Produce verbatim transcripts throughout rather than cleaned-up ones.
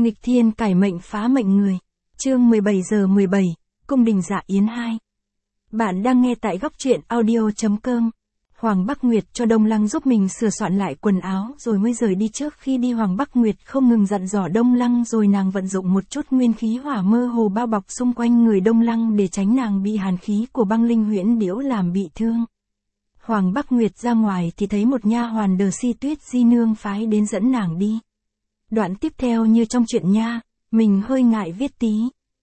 Nghịch thiên cải mệnh phá mệnh người. Chương mười bảy giờ mười bảy, Cung đình Dạ Yến hai. Bạn đang nghe tại góc truyện audio chấm com. Hoàng Bắc Nguyệt cho Đông Lăng giúp mình sửa soạn lại quần áo rồi mới rời đi. Trước khi đi, Hoàng Bắc Nguyệt không ngừng dặn dò Đông Lăng, rồi nàng vận dụng một chút nguyên khí hỏa mơ hồ bao bọc xung quanh người Đông Lăng để tránh nàng bị hàn khí của băng linh huyễn điểu làm bị thương. Hoàng Bắc Nguyệt ra ngoài thì thấy một nha hoàn Đờ Si Tuyết Di nương phái đến dẫn nàng đi. Đoạn tiếp theo như trong chuyện nha, mình hơi ngại viết tí.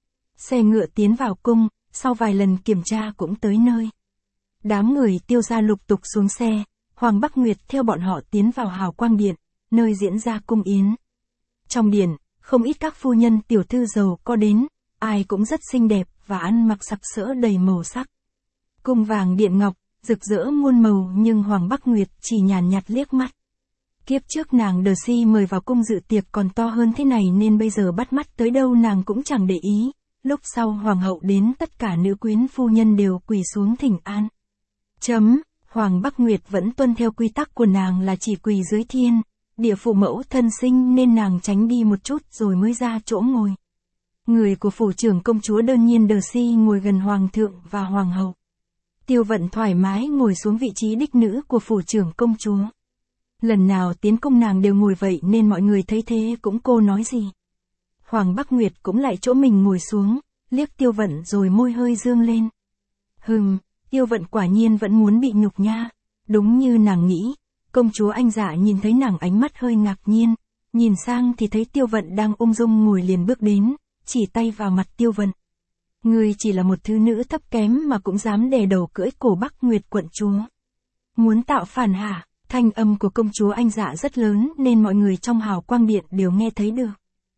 Xe ngựa tiến vào cung, sau vài lần kiểm tra cũng tới nơi. Đám người Tiêu gia lục tục xuống xe, Hoàng Bắc Nguyệt theo bọn họ tiến vào Hào Quang Điện, nơi diễn ra cung yến. Trong điện, không ít các phu nhân tiểu thư giàu có đến, ai cũng rất xinh đẹp và ăn mặc sặc sỡ đầy màu sắc. Cung vàng điện ngọc, rực rỡ muôn màu, nhưng Hoàng Bắc Nguyệt chỉ nhàn nhạt liếc mắt. Kiếp trước nàng Đờ Si mời vào cung dự tiệc còn to hơn thế này nên bây giờ bắt mắt tới đâu nàng cũng chẳng để ý. Lúc sau hoàng hậu đến, tất cả nữ quyến phu nhân đều quỳ xuống thỉnh an. Chấm, Hoàng Bắc Nguyệt vẫn tuân theo quy tắc của nàng là chỉ quỳ dưới thiên, địa phụ mẫu thân sinh, nên nàng tránh đi một chút rồi mới ra chỗ ngồi. Người của phủ trưởng công chúa Đơn Nhiên Đờ Si ngồi gần hoàng thượng và hoàng hậu. Tiêu Vận thoải mái ngồi xuống vị trí đích nữ của phủ trưởng công chúa. Lần nào tiến cung nàng đều ngồi vậy nên mọi người thấy thế cũng cô nói gì. Hoàng Bắc Nguyệt cũng lại chỗ mình ngồi xuống, liếc Tiêu Vận rồi môi hơi dương lên. Hừm, Tiêu Vận quả nhiên vẫn muốn bị nhục nha. Đúng như nàng nghĩ, công chúa Anh Dạ nhìn thấy nàng ánh mắt hơi ngạc nhiên, nhìn sang thì thấy Tiêu Vận đang ung dung ngồi liền bước đến, chỉ tay vào mặt Tiêu Vận. Ngươi chỉ là một thứ nữ thấp kém mà cũng dám đè đầu cưỡi cổ Bắc Nguyệt quận chúa. Muốn tạo phản hả? Thanh âm của công chúa Anh Dạ rất lớn nên mọi người trong Hào Quang Điện đều nghe thấy được.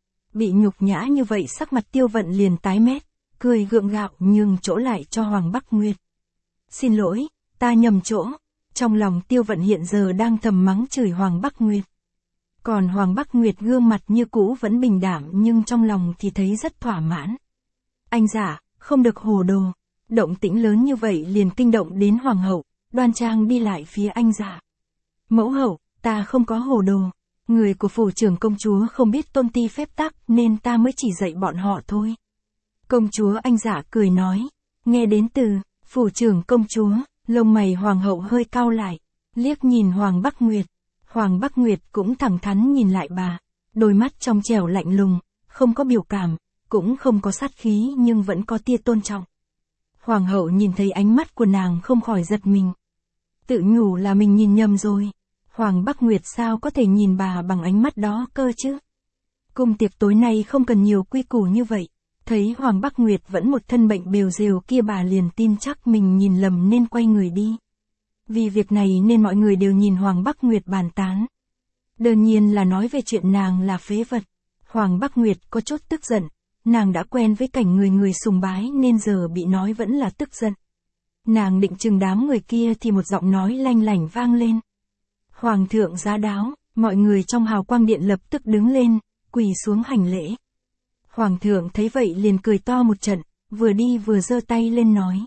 Bị nhục nhã như vậy sắc mặt Tiêu Vận liền tái mét, cười gượng gạo nhường chỗ lại cho Hoàng Bắc Nguyệt. Xin lỗi, ta nhầm chỗ. Trong lòng Tiêu Vận hiện giờ đang thầm mắng chửi Hoàng Bắc Nguyệt. Còn Hoàng Bắc Nguyệt gương mặt như cũ vẫn bình đảm nhưng trong lòng thì thấy rất thỏa mãn. Anh Dạ, không được hồ đồ. Động tĩnh lớn như vậy liền kinh động đến hoàng hậu, đoan trang đi lại phía Anh Dạ. Mẫu hậu, ta không có hồ đồ. Người của phủ trưởng công chúa không biết tôn ti phép tắc nên ta mới chỉ dạy bọn họ thôi. Công chúa Anh Dạ cười nói. Nghe đến từ phủ trưởng công chúa, lông mày hoàng hậu hơi cau lại, liếc nhìn Hoàng Bắc Nguyệt. Hoàng Bắc Nguyệt cũng thẳng thắn nhìn lại bà, đôi mắt trong trẻo lạnh lùng, không có biểu cảm, cũng không có sát khí nhưng vẫn có tia tôn trọng. Hoàng hậu nhìn thấy ánh mắt của nàng không khỏi giật mình. Tự nhủ là mình nhìn nhầm rồi. Hoàng Bắc Nguyệt sao có thể nhìn bà bằng ánh mắt đó cơ chứ? Cung tiệc tối nay không cần nhiều quy củ như vậy. Thấy Hoàng Bắc Nguyệt vẫn một thân bệnh bều rều kia, bà liền tin chắc mình nhìn lầm nên quay người đi. Vì việc này nên mọi người đều nhìn Hoàng Bắc Nguyệt bàn tán. Đơn nhiên là nói về chuyện nàng là phế vật. Hoàng Bắc Nguyệt có chút tức giận. Nàng đã quen với cảnh người người sùng bái nên giờ bị nói vẫn là tức giận. Nàng định chừng đám người kia thì một giọng nói lanh lảnh vang lên. Hoàng thượng giá đáo, mọi người trong Hào Quang Điện lập tức đứng lên, quỳ xuống hành lễ. Hoàng thượng thấy vậy liền cười to một trận, vừa đi vừa giơ tay lên nói.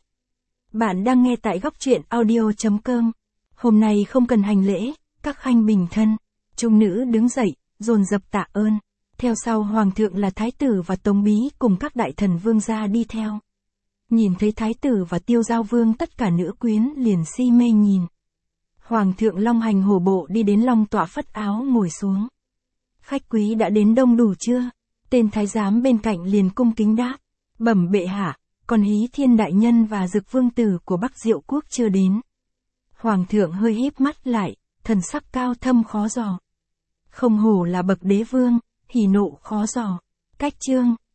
Bạn đang nghe tại góc truyện audio chấm com. Hôm nay không cần hành lễ, các khanh bình thân. Trung nữ đứng dậy, dồn dập tạ ơn. Theo sau hoàng thượng là thái tử và tống bí cùng các đại thần vương gia đi theo. Nhìn thấy thái tử và Tiêu Giao Vương, tất cả nữ quyến liền si mê nhìn. Hoàng thượng long hành hổ bộ đi đến long tọa phất áo ngồi xuống. Khách quý đã đến đông đủ chưa? Tên thái giám bên cạnh liền cung kính đáp. Bẩm bệ hạ, còn Hí Thiên đại nhân và Dực vương tử của Bắc Diệu quốc chưa đến. Hoàng thượng hơi híp mắt lại, thần sắc cao thâm khó dò. Không hổ là bậc đế vương, hỉ nộ khó dò. Cách chương